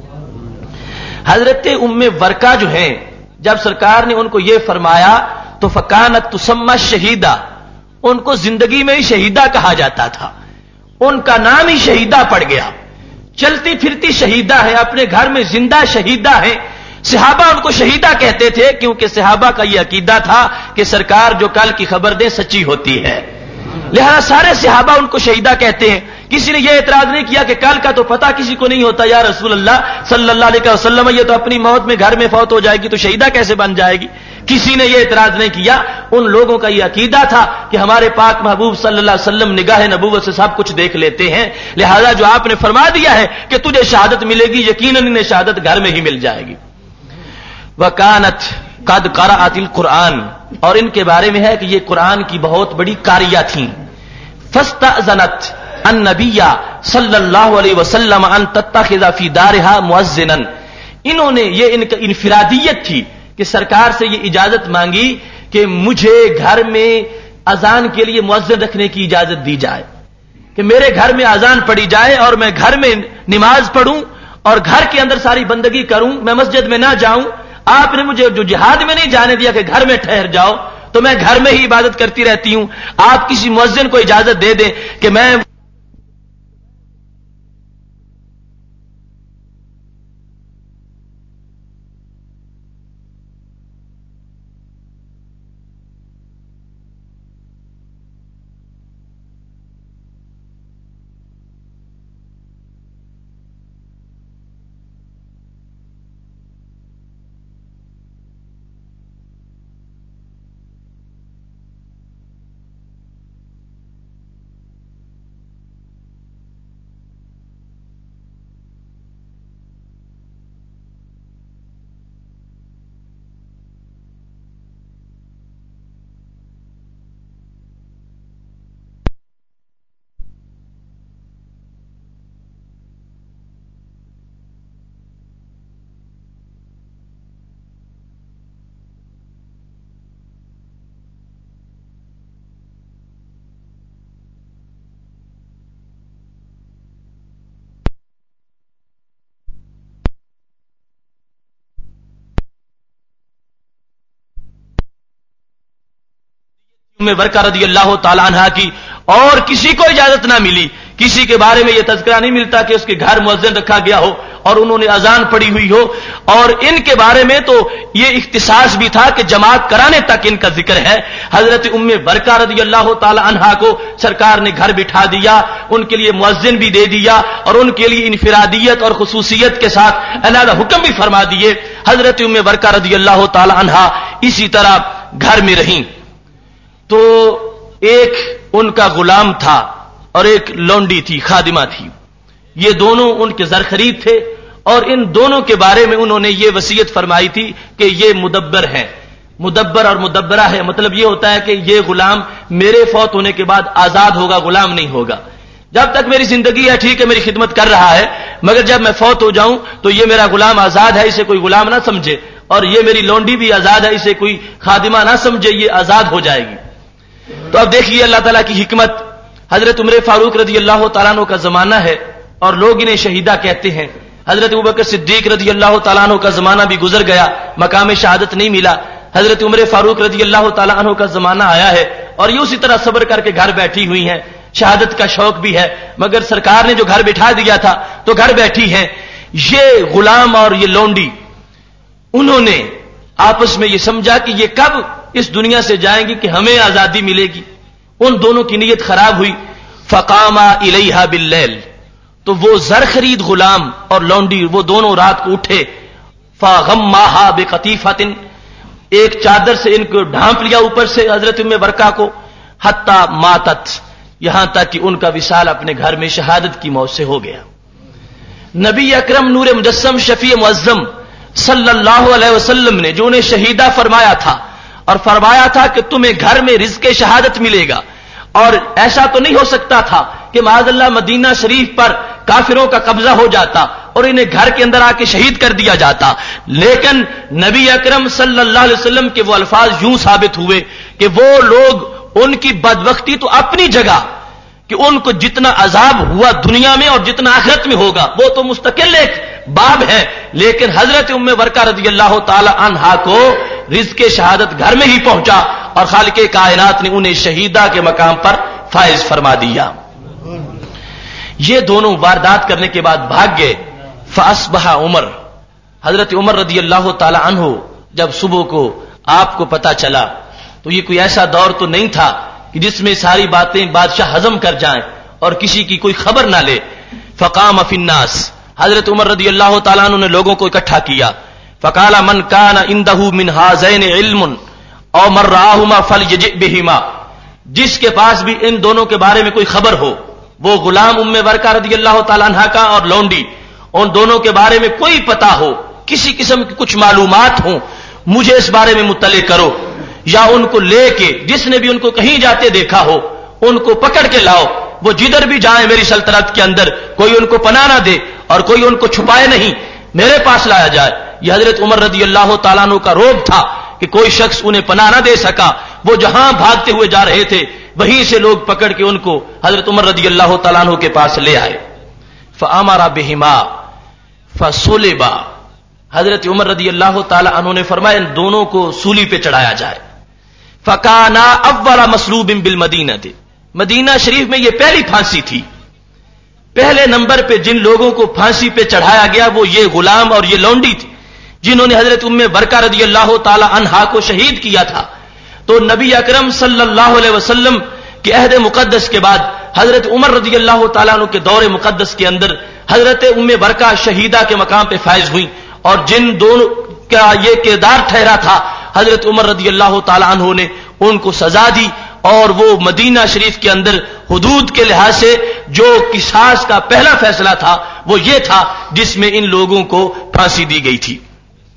Speaker 1: حضرت ام ورقہ جو ہیں، جب سرکار نے ان کو یہ فرمایا تو فکانت تسمى شہیدہ، ان کو زندگی میں ہی شہیدہ کہا جاتا تھا، ان کا نام ہی شہیدہ پڑ گیا، چلتی پھرتی شہیدہ ہے، اپنے گھر میں زندہ شہیدہ ہے۔ صحابہ ان کو شہیدہ کہتے تھے کیونکہ صحابہ کا یہ عقیدہ تھا کہ سرکار جو کل کی خبر دے سچی ہوتی ہے، لہذا سارے صحابہ ان کو شہیدہ کہتے ہیں۔ کسی نے یہ اعتراض نہیں کیا کہ کل کا تو پتہ کسی کو نہیں ہوتا یا رسول اللہ صلی اللہ علیہ وسلم، یہ تو اپنی موت میں گھر میں فوت ہو جائے گی تو شہیدہ کیسے بن جائے گی، کسی نے یہ اعتراض نہیں کیا۔ ان لوگوں کا یہ عقیدہ تھا کہ ہمارے پاک محبوب صلی اللہ علیہ وسلم نگاہ نبوت سے سب کچھ دیکھ لیتے ہیں، لہذا جو آپ نے فرما دیا ہے کہ تجھے شہادت ملے گی، یقیناً انہیں شہادت گھر میں ہی مل جائے گی۔ وَكَانَتْ قَدْ قَرَأَتِ الْقُرْآنَ، اور ان کے بارے میں ہے کہ یہ قرآن کی بہت بڑی قاریہ تھیں۔ فَاسْتَأْذَنَتْ النَّبِيَّ صلی اللہ علیہ وسلم أَن تَتَّخِذَ فِي دَارِهَا مُؤَذِّنًا، انہوں نے یہ ان کی انفرادیت تھی کہ سرکار سے یہ اجازت مانگی کہ مجھے گھر میں اذان کے لیے مؤذن رکھنے کی اجازت دی جائے، کہ میرے گھر میں اذان پڑھی جائے اور میں گھر میں نماز پڑھوں اور گھر کے اندر ساری بندگی کروں، میں مسجد میں نہ جاؤں۔ آپ نے مجھے جو جہاد میں نہیں جانے دیا کہ گھر میں ٹھہر جاؤ، تو میں گھر میں ہی عبادت کرتی رہتی ہوں۔ آپ کسی مؤذن کو اجازت دے دیں کہ میں
Speaker 2: برکہ رضی اللہ تعالی عنہا کی اور کسی کو اجازت نہ ملی. کسی کے بارے میں یہ تذکرہ نہیں ملتا کہ اس کے گھر مؤذن رکھا گیا ہو اور انہوں نے اذان پڑھی ہوئی ہو. اور ان کے بارے میں تو یہ اختصاص بھی تھا کہ جماعت کرانے تک ان کا ذکر ہے. حضرت ام برکہ رضی اللہ تعالی عنہا کو سرکار نے گھر بٹھا دیا, ان کے لیے مؤذن بھی دے دیا اور ان کے لیے انفرادیت اور خصوصیت کے ساتھ علیحدہ حکم بھی فرما دیے. حضرت ام برکہ رضی اللہ تعالی عنہا اسی طرح گھر میں رہیں. تو ایک ان کا غلام تھا اور ایک لونڈی تھی, خادمہ تھی. یہ دونوں ان کے زر خرید تھے اور ان دونوں کے بارے میں انہوں نے یہ وصیت فرمائی تھی کہ یہ مدبر ہیں. مدبر اور مدبرہ ہے, مطلب یہ ہوتا ہے کہ یہ غلام میرے فوت ہونے کے بعد آزاد ہوگا, غلام نہیں ہوگا. جب تک میری زندگی ہے ٹھیک ہے, میری خدمت کر رہا ہے, مگر جب میں فوت ہو جاؤں تو یہ میرا غلام آزاد ہے, اسے کوئی غلام نہ سمجھے, اور یہ میری لونڈی بھی آزاد ہے, اسے کوئی خادمہ نہ سمجھے, یہ آزاد ہو جائے گی. تو اب دیکھیے اللہ تعالیٰ کی حکمت. حضرت عمر فاروق رضی اللہ تعالیٰ عنہ کا زمانہ ہے اور لوگ انہیں شہیدہ کہتے ہیں. حضرت ابوبکر صدیق رضی اللہ تعالیٰ عنہ کا زمانہ بھی گزر گیا, مقام شہادت نہیں ملا. حضرت عمر فاروق رضی اللہ تعالیٰ عنہ کا زمانہ آیا ہے اور یہ اسی طرح صبر کر کے گھر بیٹھی ہوئی ہیں. شہادت کا شوق بھی ہے, مگر سرکار نے جو گھر بٹھا دیا تھا تو گھر بیٹھی ہیں. یہ غلام اور یہ لونڈی انہوں نے آپس میں یہ سمجھا کہ یہ کب اس دنیا سے جائیں گی کہ ہمیں آزادی ملے گی. ان دونوں کی نیت خراب ہوئی. فقام الیہا باللیل, تو وہ زر خرید غلام اور لونڈی وہ دونوں رات کو اٹھے. فغماہا بقطیفۃ, ایک چادر سے ان کو ڈھانپ لیا اوپر سے حضرت ام برکہ کو. حتی ماتت, یہاں تک کہ ان کا وصال اپنے گھر میں شہادت کی موت سے ہو گیا. نبی اکرم نور مجسم شفیع معظم صلی اللہ علیہ وسلم نے جو انہیں شہیدہ فرمایا تھا اور فرمایا تھا کہ تمہیں گھر میں رزق شہادت ملے گا, اور ایسا تو نہیں ہو سکتا تھا کہ معاذ اللہ مدینہ شریف پر کافروں کا قبضہ ہو جاتا اور انہیں گھر کے اندر آ کے شہید کر دیا جاتا. لیکن نبی اکرم صلی اللہ علیہ وسلم کے وہ الفاظ یوں ثابت ہوئے کہ وہ لوگ, ان کی بدبختی تو اپنی جگہ کہ ان کو جتنا عذاب ہوا دنیا میں اور جتنا آخرت میں ہوگا وہ تو مستقل ایک باب ہے, لیکن حضرت ام برکہ رضی اللہ تعالی عنہا کو رزق شہادت گھر میں ہی پہنچا اور خالق کائنات نے انہیں شہیدہ کے مقام پر فائز فرما دیا. یہ دونوں واردات کرنے کے بعد بھاگ گئے. فاصبح عمر, حضرت عمر رضی اللہ تعالی عنہ جب صبح کو آپ کو پتا چلا, تو یہ کوئی ایسا دور تو نہیں تھا کہ جس میں ساری باتیں بادشاہ ہضم کر جائیں اور کسی کی کوئی خبر نہ لے. فقام فی الناس, حضرت عمر رضی اللہ تعالیٰ عنہ نے لوگوں کو اکٹھا کیا. فقال من کان عنده من هذین علم او من رآهما فلیجئ بهما, جس کے پاس بھی ان دونوں کے بارے میں کوئی خبر ہو, وہ غلام ام برکہ رضی اللہ تعالیٰ عنہ کا اور لونڈی, ان دونوں کے بارے میں کوئی پتہ ہو, کسی قسم کی کچھ معلومات ہوں, مجھے اس بارے میں مطلع کرو. یا ان کو لے کے, جس نے بھی ان کو کہیں جاتے دیکھا ہو ان کو پکڑ کے لاؤ, وہ جدھر بھی جائیں میری سلطنت کے اندر کوئی ان کو پناہ نہ دے اور کوئی ان کو چھپائے نہیں, میرے پاس لایا جائے. یہ حضرت عمر رضی اللہ تعالیٰ عنہ کا روب تھا کہ کوئی شخص انہیں پناہ نہ دے سکا. وہ جہاں بھاگتے ہوئے جا رہے تھے وہیں سے لوگ پکڑ کے ان کو حضرت عمر رضی اللہ تعالیٰ عنہ کے پاس لے آئے. فامر بہما فصلبا, حضرت عمر رضی اللہ تعالیٰ عنہ نے فرمایا ان دونوں کو سولی پہ چڑھایا جائے. فکانا اول مصلوب بالمدینہ, مدینہ شریف میں یہ پہلی پھانسی تھی. پہلے نمبر پہ جن لوگوں کو پھانسی پہ چڑھایا گیا وہ یہ غلام اور یہ لونڈی تھی جنہوں نے حضرت ام برکہ رضی اللہ تعالی عنہا کو شہید کیا تھا. تو نبی اکرم صلی اللہ علیہ وسلم کے عہد مقدس کے بعد حضرت عمر رضی اللہ تعالیٰ عنہ کے دور مقدس کے اندر حضرت ام برکہ شہیدہ کے مقام پہ فائز ہوئی, اور جن دونوں کا یہ کردار ٹھہرا تھا حضرت عمر رضی اللہ تعالیٰ عنہ نے ان کو سزا دی. اور وہ مدینہ شریف کے اندر حدود کے لحاظ سے جو قصاص کا پہلا فیصلہ تھا وہ یہ تھا جس میں ان لوگوں کو پھانسی دی گئی تھی.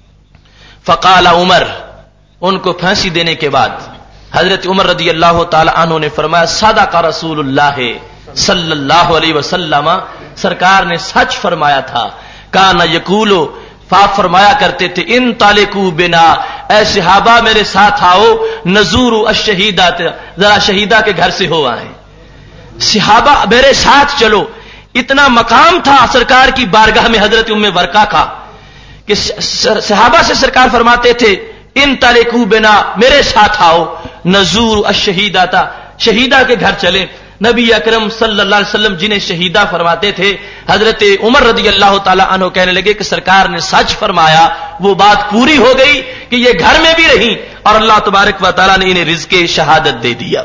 Speaker 2: فقال عمر, ان کو پھانسی دینے کے بعد حضرت عمر رضی اللہ تعالی عنہ نے فرمایا صدق رسول اللہ صلی اللہ علیہ وسلم, سرکار نے سچ فرمایا تھا. کان یقول, فرمایا کرتے تھے ان طالقوا بنا, اے صحابہ میرے ساتھ آؤ, نزور الشہیدہ, ذرا شہیدہ کے گھر سے ہو آئیں. صحابہ میرے ساتھ چلو. اتنا مقام تھا سرکار کی بارگاہ میں حضرت ام برکہ کا کہ صحابہ سے سرکار فرماتے تھے ان طالقوا بنا, میرے ساتھ آؤ, نزور الشہیدہ تھا، شہیدہ کے گھر چلیں۔ نبی اکرم صلی اللہ علیہ وسلم جنہیں شہیدہ فرماتے تھے، حضرت عمر رضی اللہ تعالی عنہ کہنے لگے کہ سرکار نے سچ فرمایا، وہ بات پوری ہو گئی کہ یہ گھر میں بھی رہیں اور اللہ تبارک و تعالی نے انہیں رزق شہادت دے دیا۔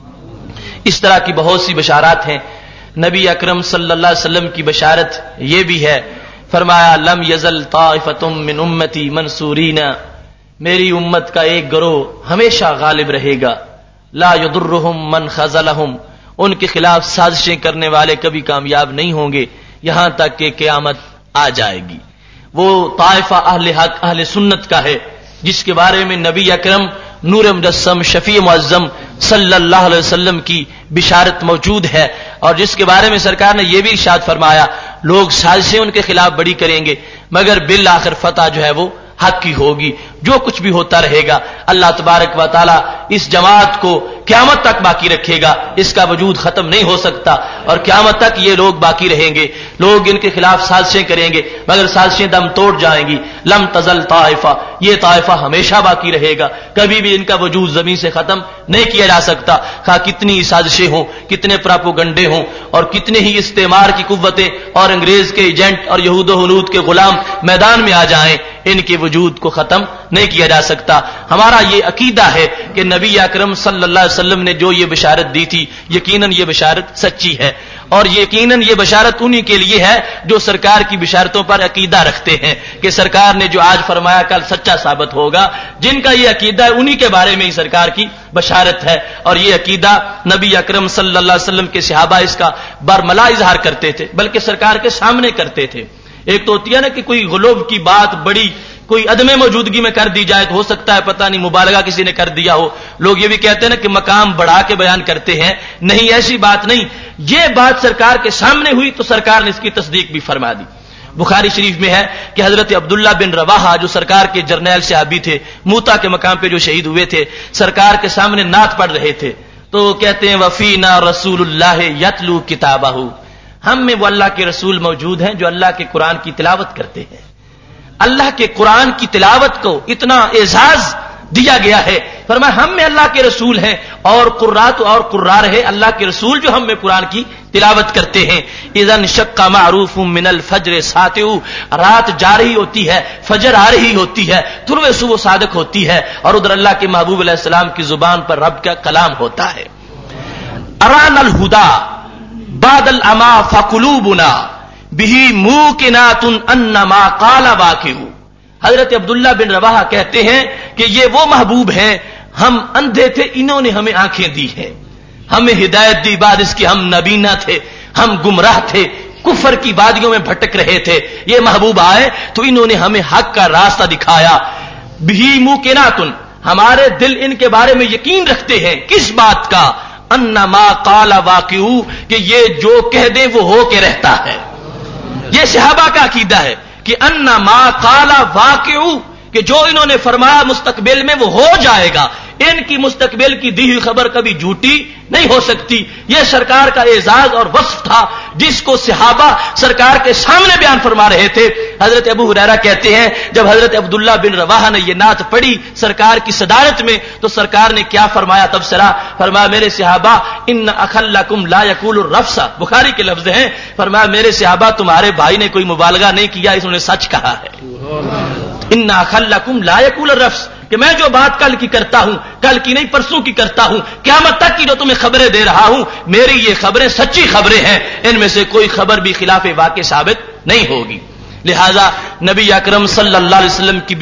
Speaker 2: اس طرح کی بہت سی بشارات ہیں۔ نبی اکرم صلی اللہ علیہ وسلم کی بشارت یہ بھی ہے، فرمایا لم یزل طائفۃ من امتی منصورین، میری امت کا ایک گروہ ہمیشہ غالب رہے گا، لا یضرهم من خذلهم، ان کے خلاف سازشیں کرنے والے کبھی کامیاب نہیں ہوں گے یہاں تک کہ قیامت آ جائے گی۔ وہ طائفہ اہل حق اہل سنت کا ہے جس کے بارے میں نبی اکرم نور مجسم شفیع معظم صلی اللہ علیہ وسلم کی بشارت موجود ہے، اور جس کے بارے میں سرکار نے یہ بھی ارشاد فرمایا لوگ سازشیں ان کے خلاف بڑی کریں گے مگر بالآخر فتح جو ہے وہ حق کی ہوگی۔ جو کچھ بھی ہوتا رہے گا اللہ تبارک و تعالی اس جماعت کو قیامت تک باقی رکھے گا، اس کا وجود ختم نہیں ہو سکتا اور قیامت تک یہ لوگ باقی رہیں گے۔ لوگ ان کے خلاف سازشیں کریں گے مگر سازشیں دم توڑ جائیں گی۔ لم تزل طائفہ، یہ طائفہ ہمیشہ باقی رہے گا، کبھی بھی ان کا وجود زمین سے ختم نہیں کیا جا سکتا، خواہ کتنی سازشیں ہوں، کتنے پراپوگنڈے ہوں اور کتنے ہی استعمار کی قوتیں اور انگریز کے ایجنٹ اور یہود و ہنود کے غلام میدان میں آ جائیں، ان کے وجود کو ختم نہیں کیا جا سکتا۔ ہمارا یہ عقیدہ ہے کہ نبی اکرم صلی اللہ علیہ وسلم نے جو یہ بشارت دی تھی یقیناً یہ بشارت سچی ہے، اور یقیناً یہ بشارت انہی کے لیے ہے جو سرکار کی بشارتوں پر عقیدہ رکھتے ہیں کہ سرکار نے جو آج فرمایا کل سچا ثابت ہوگا۔ جن کا یہ عقیدہ ہے انہی کے بارے میں ہی سرکار کی بشارت ہے، اور یہ عقیدہ نبی اکرم صلی اللہ علیہ وسلم کے صحابہ اس کا برملا اظہار کرتے تھے، بلکہ سرکار کے سامنے کرتے تھے۔ ایک تو ہوتی ہے نا کہ کوئی غلو کی بات بڑی کوئی عدم موجودگی میں کر دی جائے تو ہو سکتا ہے پتہ نہیں مبالغہ کسی نے کر دیا ہو، لوگ یہ بھی کہتے ہیں نا کہ مقام بڑھا کے بیان کرتے ہیں، نہیں ایسی بات نہیں، یہ بات سرکار کے سامنے ہوئی تو سرکار نے اس کی تصدیق بھی فرما دی۔ بخاری شریف میں ہے کہ حضرت عبداللہ بن رواحہ جو سرکار کے جرنیل صحابی تھے، موتا کے مقام پہ جو شہید ہوئے تھے، سرکار کے سامنے نعت پڑھ رہے تھے تو کہتے ہیں وفینا رسول اللہ یتلو کتابہ، ہم میں وہ اللہ کے رسول موجود ہیں جو اللہ کے قرآن کی تلاوت کرتے ہیں۔ اللہ کے قرآن کی تلاوت کو اتنا اعزاز دیا گیا ہے، فرمایا ہم میں اللہ کے رسول ہیں اور قرات اور قرار ہے اللہ کے رسول جو ہم میں قرآن کی تلاوت کرتے ہیں۔ اذن شق معروف من الفجر ساتع، رات جا رہی ہوتی ہے فجر آ رہی ہوتی ہے، طلوع صبح صادق ہوتی ہے اور ادھر اللہ کے محبوب علیہ السلام کی زبان پر رب کا کلام ہوتا ہے۔ اران الہدا بعد الاما فقلوبنا بہی موقنات انما قال واقع، حضرت عبداللہ بن رواحہ کہتے ہیں کہ یہ وہ محبوب ہیں، ہم اندھے تھے انہوں نے ہمیں آنکھیں دی ہیں، ہمیں ہدایت دی بعد اس کی ہم نبینا تھے، ہم گمراہ تھے، کفر کی وادیوں میں بھٹک رہے تھے، یہ محبوب آئے تو انہوں نے ہمیں حق کا راستہ دکھایا۔ بہی موقنات، ہمارے دل ان کے بارے میں یقین رکھتے ہیں، کس بات کا؟ انما قال واقع، کہ یہ جو کہہ دیں وہ ہو کے رہتا ہے۔ یہ صحابہ کا عقیدہ ہے کہ انما قال واقع، کہ جو انہوں نے فرمایا مستقبل میں وہ ہو جائے گا، ان کی مستقبل کی دی ہوئی خبر کبھی جھوٹی نہیں ہو سکتی۔ یہ سرکار کا اعزاز اور وصف تھا جس کو صحابہ سرکار کے سامنے بیان فرما رہے تھے۔ حضرت ابو ہریرہ کہتے ہیں جب حضرت عبداللہ بن رواحہ نے یہ نعت پڑھی سرکار کی صدارت میں تو سرکار نے کیا فرمایا تبصرہ، فرمایا میرے صحابہ ان اخلکم لا یقول الرفث، بخاری کے لفظ ہیں، فرمایا میرے صحابہ تمہارے بھائی نے کوئی مبالغہ نہیں کیا، انہوں نے سچ کہا ہے۔ ان اخلکم لا یقول الرفث، کہ میں جو بات کل کی کرتا ہوں کل کی نہیں پرسوں کی کرتا ہوں، قیامت تک کی جو تمہیں خبریں دے رہا ہوں میری یہ خبریں سچی خبریں ہیں، ان میں سے کوئی خبر بھی خلاف واقع ثابت نہیں ہوگی۔ لہذا نبی اکرم صلی اللہ علیہ وسلم کی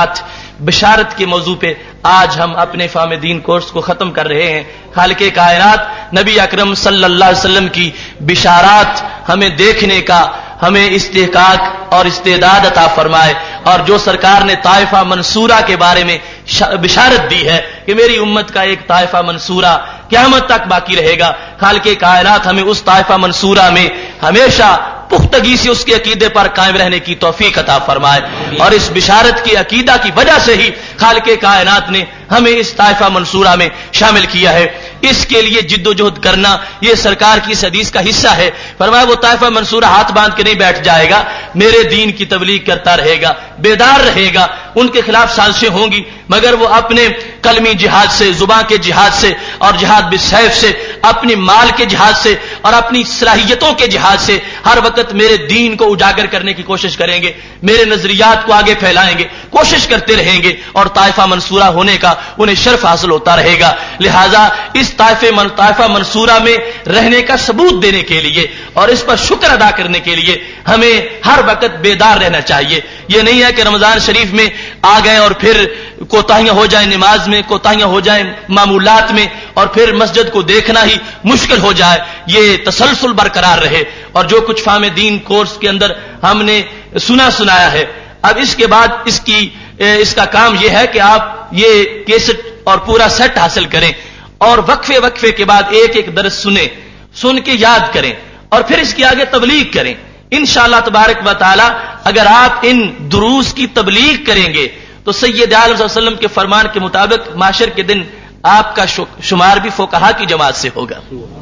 Speaker 2: بشارت کے موضوع پہ آج ہم اپنے فہم دین کورس کو ختم کر رہے ہیں۔ خالق کائنات نبی اکرم صلی اللہ علیہ وسلم کی بشارات ہمیں دیکھنے کا ہمیں استحقاق اور استعداد عطا فرمائے، اور جو سرکار نے طائفہ منصورہ کے بارے میں بشارت دی ہے کہ میری امت کا ایک طائفہ منصورہ قیامت تک باقی رہے گا، خالق کائنات ہمیں اس طائفہ منصورہ میں ہمیشہ پختگی سے اس کے عقیدے پر قائم رہنے کی توفیق عطا فرمائے، اور اس بشارت کے عقیدہ کی وجہ سے ہی خالق کائنات نے ہمیں اس طائفہ منصورہ میں شامل کیا ہے۔ اس کے لیے جد و جہد کرنا یہ سرکار کی اس حدیث کا حصہ ہے۔ فرمایا وہ طائفہ منصورہ ہاتھ باندھ کے نہیں بیٹھ جائے گا، میرے دین کی تبلیغ کرتا رہے گا، بیدار رہے گا، ان کے خلاف سازشیں ہوں گی مگر وہ اپنے قلمی جہاد سے، زبان کے جہاد سے اور جہاد بالسیف سے، اپنی مال کے جہاد سے اور اپنی صلاحیتوں کے جہاد سے ہر وقت میرے دین کو اجاگر کرنے کی کوشش کریں گے، میرے نظریات کو آگے پھیلائیں گے، کوشش کرتے رہیں گے اور طائفہ منصورہ ہونے کا انہیں شرف حاصل ہوتا رہے گا۔ لہذا اس طائفہ منصورہ میں رہنے کا ثبوت دینے کے لیے اور اس پر شکر ادا کرنے کے لیے ہمیں ہر وقت بیدار رہنا چاہیے۔ یہ نہیں ہے کہ رمضان شریف میں آ گئے اور پھر کوتاہیاں ہو جائیں نماز میں، کوتاہیاں ہو جائیں معمولات میں اور پھر مسجد کو دیکھنا ہی مشکل ہو جائے، یہ تسلسل برقرار رہے۔ اور جو کچھ فہم دین کورس کے اندر ہم نے سنایا ہے، اب اس کے بعد اس کا کام یہ ہے کہ آپ یہ کیسٹ اور پورا سیٹ حاصل کریں اور وقفے کے بعد ایک ایک درس سن کے یاد کریں اور پھر اس کی آگے تبلیغ کریں۔ انشاءاللہ تبارک و تعالی اگر آپ ان دروس کی تبلیغ کریں گے تو سید عالم صلی اللہ علیہ وسلم کے فرمان کے مطابق معاشر کے دن آپ کا شمار بھی فقہا کی جماعت سے ہوگا،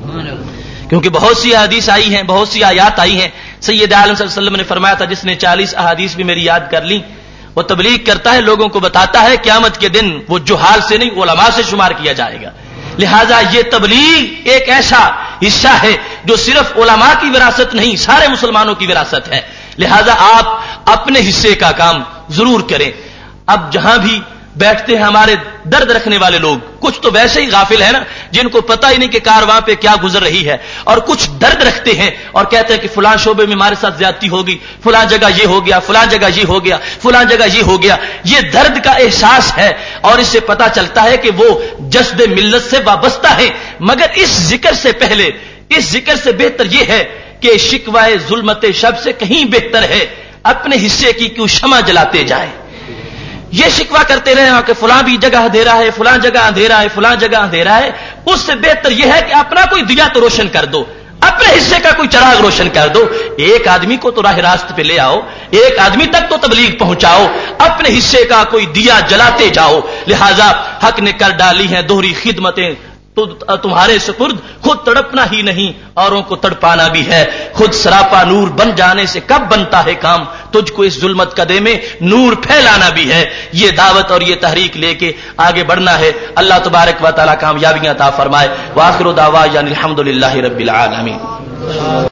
Speaker 2: کیونکہ بہت سی احادیث آئی ہیں، بہت سی آیات آئی ہیں۔ سید عالم صلی اللہ علیہ وسلم نے فرمایا تھا جس نے 40 احادیث بھی میری یاد کر لی وہ تبلیغ کرتا ہے، لوگوں کو بتاتا ہے، قیامت کے دن وہ جہال سے نہیں علماء سے شمار کیا جائے گا۔ لہذا یہ تبلیغ ایک ایسا حصہ ہے جو صرف علماء کی وراثت نہیں، سارے مسلمانوں کی وراثت ہے۔ لہذا آپ اپنے حصے کا کام ضرور کریں۔ اب جہاں بھی بیٹھتے ہیں ہمارے درد رکھنے والے لوگ، کچھ تو ویسے ہی غافل ہیں نا، جن کو پتہ ہی نہیں کہ کارواں پہ کیا گزر رہی ہے، اور کچھ درد رکھتے ہیں اور کہتے ہیں کہ فلاں شعبے میں ہمارے ساتھ زیادتی ہوگی، فلاں جگہ یہ ہو گیا، فلاں جگہ یہ ہو گیا، فلاں جگہ یہ ہو گیا۔ یہ درد کا احساس ہے اور اس سے پتہ چلتا ہے کہ وہ جسد ملت سے وابستہ ہیں، مگر اس ذکر سے پہلے، اس ذکر سے بہتر یہ ہے کہ شکوہ ظلمت شب سے کہیں بہتر ہے اپنے حصے کی کیوں شمع جلاتے جائیں۔ یہ شکوہ کرتے رہے کہ فلاں بھی جگہ اندھیرا ہے، فلاں جگہ اندھیرا ہے، فلاں جگہ اندھیرا ہے، اس سے بہتر یہ ہے کہ اپنا کوئی دیا تو روشن کر دو، اپنے حصے کا کوئی چراغ روشن کر دو۔ ایک آدمی کو تو راہ راست پہ لے آؤ، ایک آدمی تک تو تبلیغ پہنچاؤ، اپنے حصے کا کوئی دیا جلاتے جاؤ۔ لہذا حق نے کر ڈالی ہیں دوہری خدمتیں تو تمہارے سپرد، خود تڑپنا ہی نہیں اوروں کو تڑپانا بھی ہے، خود سراپا نور بن جانے سے کب بنتا ہے کام، تجھ کو اس ظلمت کدے میں نور پھیلانا بھی ہے۔ یہ دعوت اور یہ تحریک لے کے آگے بڑھنا ہے۔ اللہ تبارک و تعالی کامیابیاں عطا فرمائے۔ وآخر دعوانا الحمدللہ رب العالمین۔